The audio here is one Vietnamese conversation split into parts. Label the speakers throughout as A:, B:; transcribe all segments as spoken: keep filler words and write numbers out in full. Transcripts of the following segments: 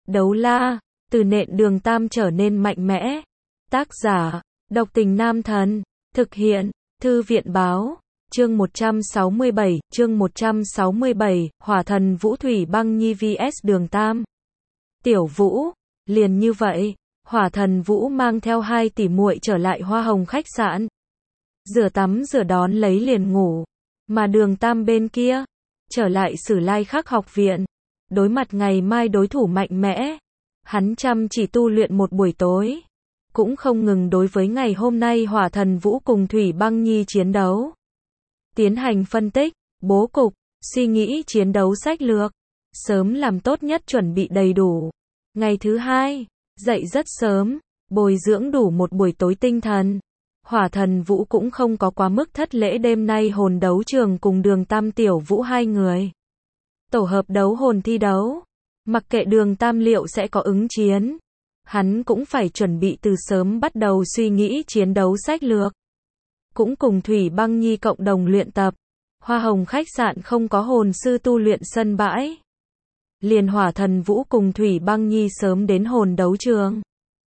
A: Đấu la, từ nện Đường Tam trở nên mạnh mẽ. Tác giả, Độc Tình Nam Thần. Thực hiện, Thư viện Báo. Chương một trăm sáu mươi bảy, chương một trăm sáu mươi bảy, Hỏa Thần Vũ Thủy Băng Nhi vs Đường Tam. Tiểu Vũ, liền như vậy, Hỏa Thần Vũ mang theo hai tỷ muội trở lại Hoa Hồng khách sạn. Rửa tắm rửa đón lấy liền ngủ, mà Đường Tam bên kia, trở lại Sử Lai Khắc học viện, đối mặt ngày mai đối thủ mạnh mẽ. Hắn chăm chỉ tu luyện một buổi tối, cũng không ngừng đối với ngày hôm nay Hỏa Thần Vũ cùng Thủy Băng Nhi chiến đấu. Tiến hành phân tích, bố cục, suy nghĩ chiến đấu sách lược, sớm làm tốt nhất chuẩn bị đầy đủ. Ngày thứ hai, dậy rất sớm, bồi dưỡng đủ một buổi tối tinh thần. Hỏa Thần Vũ cũng không có quá mức thất lễ, đêm nay hồn đấu trường cùng Đường Tam Tiểu Vũ hai người tổ hợp đấu hồn thi đấu. Mặc kệ Đường Tam liệu sẽ có ứng chiến, hắn cũng phải chuẩn bị từ sớm bắt đầu suy nghĩ chiến đấu sách lược. Cũng cùng Thủy Băng Nhi cộng đồng luyện tập. Hoa Hồng khách sạn không có hồn sư tu luyện sân bãi, liền Hỏa Thần Vũ cùng Thủy Băng Nhi sớm đến hồn đấu trường.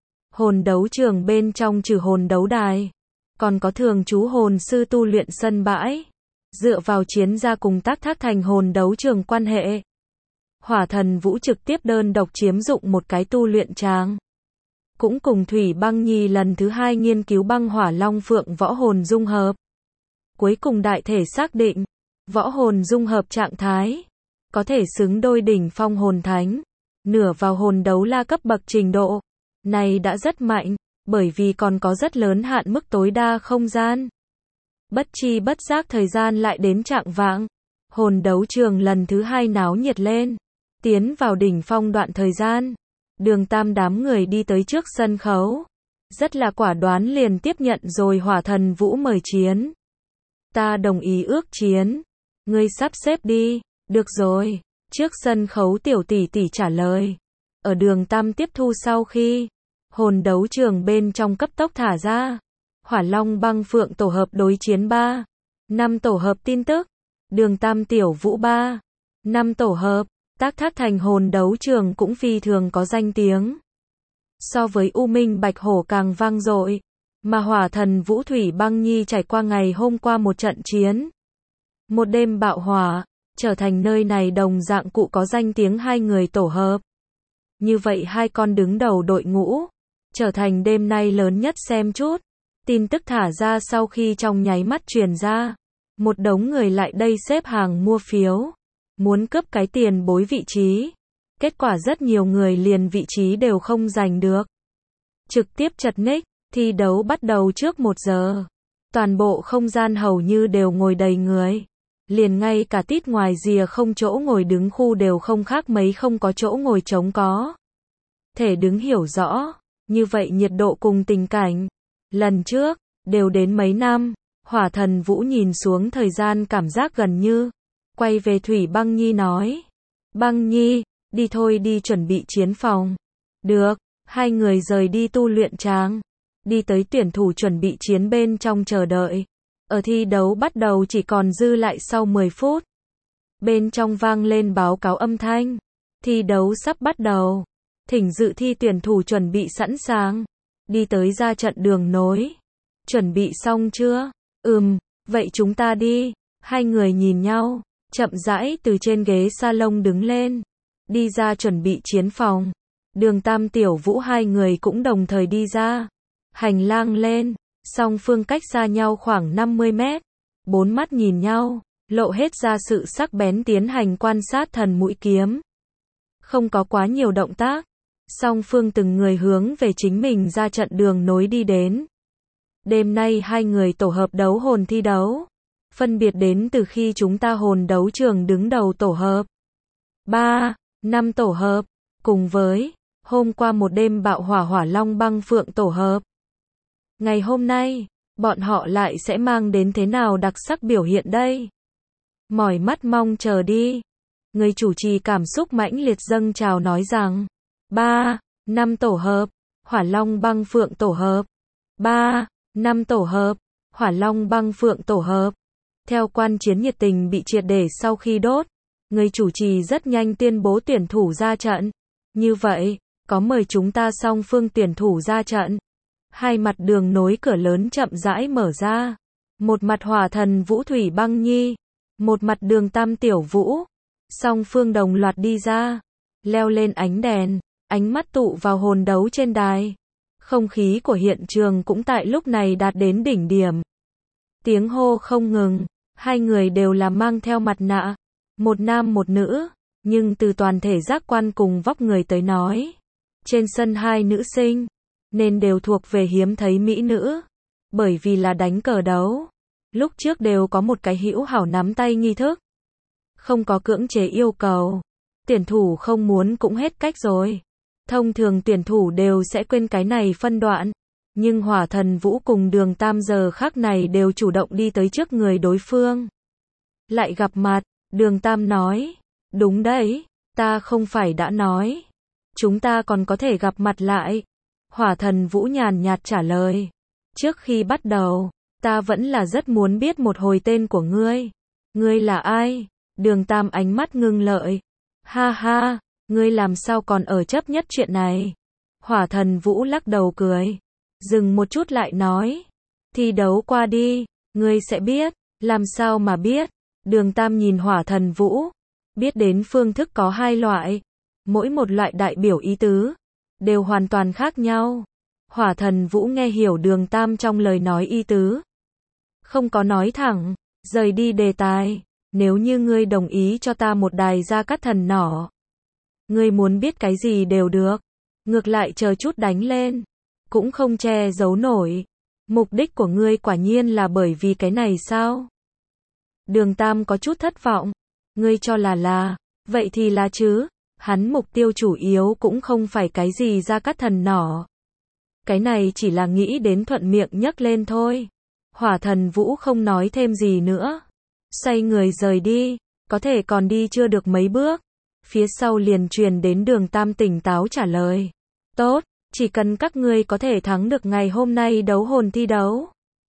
A: Hồn đấu trường bên trong trừ hồn đấu đài, còn có thường trú hồn sư tu luyện sân bãi. Dựa vào chiến gia cùng tác thác thành hồn đấu trường quan hệ, Hỏa Thần Vũ trực tiếp đơn độc chiếm dụng một cái tu luyện tràng. Cũng cùng Thủy Băng Nhi lần thứ hai nghiên cứu băng hỏa long phượng võ hồn dung hợp. Cuối cùng đại thể xác định, võ hồn dung hợp trạng thái, có thể xứng đôi đỉnh phong hồn thánh, nửa vào hồn đấu la cấp bậc trình độ. Này đã rất mạnh, bởi vì còn có rất lớn hạn mức tối đa không gian. Bất chi bất giác thời gian lại đến trạng vạng, hồn đấu trường lần thứ hai náo nhiệt lên, tiến vào đỉnh phong đoạn thời gian. Đường Tam đám người đi tới trước sân khấu, rất là quả đoán liền tiếp nhận rồi Hỏa Thần Vũ mời chiến. Ta đồng ý ước chiến, ngươi sắp xếp đi. Được rồi. Trước sân khấu tiểu tỷ tỷ trả lời. Ở Đường Tam tiếp thu sau khi hồn đấu trường bên trong cấp tốc thả ra Hỏa Long Băng Phượng tổ hợp đối chiến ba năm tổ hợp tin tức. Đường Tam Tiểu Vũ ba năm tổ hợp. Tác thác thành hồn đấu trường cũng phi thường có danh tiếng. So với U Minh Bạch Hổ càng vang dội. Mà Hỏa Thần Vũ Thủy Băng Nhi trải qua ngày hôm qua một trận chiến, một đêm bạo hỏa, trở thành nơi này đồng dạng cụ có danh tiếng hai người tổ hợp. Như vậy hai con đứng đầu đội ngũ, trở thành đêm nay lớn nhất xem chút. Tin tức thả ra sau khi trong nháy mắt truyền ra, một đống người lại đây xếp hàng mua phiếu, muốn cướp cái tiền bối vị trí. Kết quả rất nhiều người liền vị trí đều không giành được. Trực tiếp chật ních, thi đấu bắt đầu trước một giờ. Toàn bộ không gian hầu như đều ngồi đầy người. Liền ngay cả tít ngoài rìa không chỗ ngồi đứng khu đều không khác mấy không có chỗ ngồi trống có. Thể đứng hiểu rõ, như vậy nhiệt độ cùng tình cảnh. Lần trước, đều đến mấy năm, Hỏa Thần Vũ nhìn xuống thời gian cảm giác gần như. Quay về Thủy Băng Nhi nói. Băng Nhi, đi thôi đi chuẩn bị chiến phòng. Được, hai người rời đi tu luyện tràng. Đi tới tuyển thủ chuẩn bị chiến bên trong chờ đợi. Ở thi đấu bắt đầu chỉ còn dư lại sau mười phút. Bên trong vang lên báo cáo âm thanh. Thi đấu sắp bắt đầu. Thỉnh dự thi tuyển thủ chuẩn bị sẵn sàng. Đi tới ra trận đường nối. Chuẩn bị xong chưa? Ừm, vậy chúng ta đi. Hai người nhìn nhau, chậm rãi từ trên ghế salon đứng lên. Đi ra chuẩn bị chiến phòng. Đường Tam Tiểu Vũ hai người cũng đồng thời đi ra. Hành lang lên, song phương cách xa nhau khoảng năm mươi mét. Bốn mắt nhìn nhau, lộ hết ra sự sắc bén tiến hành quan sát thần mũi kiếm. Không có quá nhiều động tác. Song phương từng người hướng về chính mình ra trận đường nối đi đến. Đêm nay hai người tổ hợp đấu hồn thi đấu. Phân biệt đến từ khi chúng ta hồn đấu trường đứng đầu tổ hợp. ba năm tổ hợp. Cùng với hôm qua một đêm bạo hỏa Hỏa Long Băng Phượng tổ hợp. Ngày hôm nay, bọn họ lại sẽ mang đến thế nào đặc sắc biểu hiện đây? Mỏi mắt mong chờ đi. Người chủ trì cảm xúc mãnh liệt dâng trào nói rằng. ba năm tổ hợp. Hỏa Long Băng Phượng tổ hợp. ba năm tổ hợp. Hỏa Long Băng Phượng tổ hợp. Theo quan chiến nhiệt tình bị triệt để sau khi đốt, người chủ trì rất nhanh tuyên bố tuyển thủ ra trận. Như vậy, có mời chúng ta song phương tuyển thủ ra trận. Hai mặt đường nối cửa lớn chậm rãi mở ra. Một mặt Hỏa Thần Vũ Thủy Băng Nhi, một mặt Đường Tam Tiểu Vũ. Song phương đồng loạt đi ra, leo lên ánh đèn, ánh mắt tụ vào hồn đấu trên đài. Không khí của hiện trường cũng tại lúc này đạt đến đỉnh điểm. Tiếng hô không ngừng, hai người đều là mang theo mặt nạ, một nam một nữ, nhưng từ toàn thể giác quan cùng vóc người tới nói, trên sân hai nữ sinh, nên đều thuộc về hiếm thấy mỹ nữ, bởi vì là đánh cờ đấu. Lúc trước đều có một cái hữu hảo nắm tay nghi thức, không có cưỡng chế yêu cầu, tuyển thủ không muốn cũng hết cách rồi. Thông thường tuyển thủ đều sẽ quên cái này phân đoạn, nhưng Hỏa Thần Vũ cùng Đường Tam giờ khắc này đều chủ động đi tới trước người đối phương. Lại gặp mặt, Đường Tam nói, đúng đấy, ta không phải đã nói, chúng ta còn có thể gặp mặt lại. Hỏa Thần Vũ nhàn nhạt trả lời, trước khi bắt đầu, ta vẫn là rất muốn biết một hồi tên của ngươi. Ngươi là ai? Đường Tam ánh mắt ngưng lợi. Ha ha, ngươi làm sao còn ở chấp nhất chuyện này? Hỏa Thần Vũ lắc đầu cười, dừng một chút lại nói, thi đấu qua đi, ngươi sẽ biết. Làm sao mà biết? Đường Tam nhìn Hỏa Thần Vũ, biết đến phương thức có hai loại, mỗi một loại đại biểu ý tứ, đều hoàn toàn khác nhau. Hỏa Thần Vũ nghe hiểu Đường Tam trong lời nói ý tứ, không có nói thẳng, rời đi đề tài. Nếu như ngươi đồng ý cho ta một đài gia cát thần nỏ, ngươi muốn biết cái gì đều được, ngược lại chờ chút đánh lên, cũng không che giấu nổi. Mục đích của ngươi quả nhiên là bởi vì cái này sao? Đường Tam có chút thất vọng, ngươi cho là là, vậy thì là chứ, hắn mục tiêu chủ yếu cũng không phải cái gì gia cát thần nỏ. Cái này chỉ là nghĩ đến thuận miệng nhấc lên thôi. Hỏa Thần Vũ không nói thêm gì nữa, xoay người rời đi, có thể còn đi chưa được mấy bước, phía sau liền truyền đến Đường Tam tỉnh táo trả lời, tốt, chỉ cần các ngươi có thể thắng được ngày hôm nay đấu hồn thi đấu,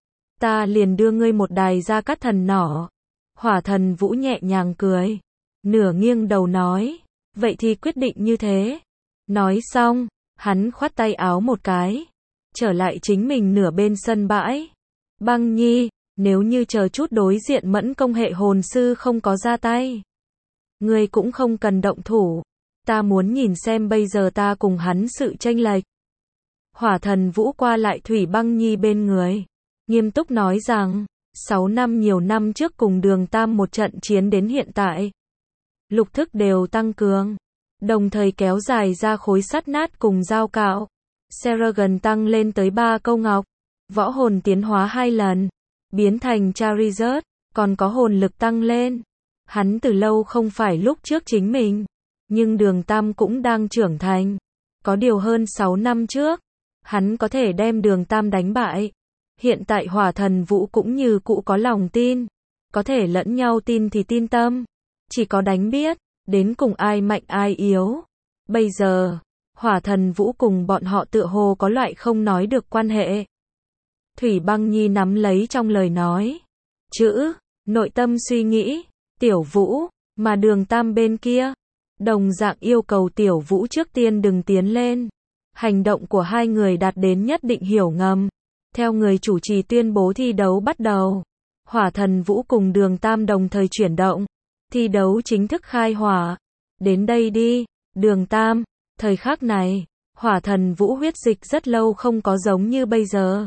A: ta liền đưa ngươi một đài gia cát thần nỏ. Hỏa Thần Vũ nhẹ nhàng cười, nửa nghiêng đầu nói, vậy thì quyết định như thế. Nói xong, hắn khoát tay áo một cái, trở lại chính mình nửa bên sân bãi. Băng Nhi, nếu như chờ chút đối diện mẫn công hệ hồn sư không có ra tay, ngươi cũng không cần động thủ, ta muốn nhìn xem bây giờ ta cùng hắn sự chênh lệch. Hỏa Thần Vũ qua lại Thủy Băng Nhi bên người, nghiêm túc nói rằng, sáu năm nhiều năm trước cùng Đường Tam một trận chiến đến hiện tại, lục thức đều tăng cường, đồng thời kéo dài ra khối sắt nát cùng dao cạo. Seragon tăng lên tới ba câu ngọc, võ hồn tiến hóa hai lần, biến thành Charizard, còn có hồn lực tăng lên. Hắn từ lâu không phải lúc trước chính mình, nhưng Đường Tam cũng đang trưởng thành. Có điều hơn sáu năm trước, hắn có thể đem Đường Tam đánh bại. Hiện tại Hỏa Thần Vũ cũng như cũ có lòng tin, có thể lẫn nhau tin thì tin tâm, chỉ có đánh biết, đến cùng ai mạnh ai yếu. Bây giờ, Hỏa Thần Vũ cùng bọn họ tựa hồ có loại không nói được quan hệ. Thủy Băng Nhi nắm lấy trong lời nói, chữ, nội tâm suy nghĩ, Tiểu Vũ, mà Đường Tam bên kia, đồng dạng yêu cầu Tiểu Vũ trước tiên đừng tiến lên. Hành động của hai người đạt đến nhất định hiểu ngầm. Theo người chủ trì tuyên bố thi đấu bắt đầu, Hỏa Thần Vũ cùng Đường Tam đồng thời chuyển động, thi đấu chính thức khai hỏa. Đến đây đi, Đường Tam. Thời khắc này, Hỏa Thần Vũ huyết dịch rất lâu không có giống như bây giờ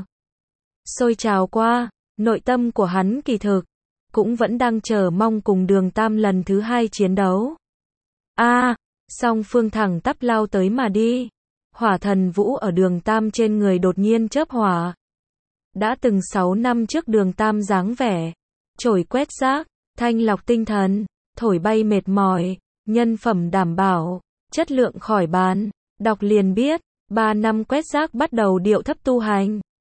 A: sôi trào qua, nội tâm của hắn kỳ thực cũng vẫn đang chờ mong cùng Đường Tam lần thứ hai chiến đấu. A, à, song phương thẳng tắp lao tới mà đi. Hỏa Thần Vũ ở Đường Tam trên người đột nhiên chớp hỏa. Đã từng sáu năm trước Đường Tam dáng vẻ, chổi quét rác, thanh lọc tinh thần, thổi bay mệt mỏi, nhân phẩm đảm bảo, chất lượng khỏi bàn. Đọc liền biết, ba năm quét rác bắt đầu điệu thấp tu hành.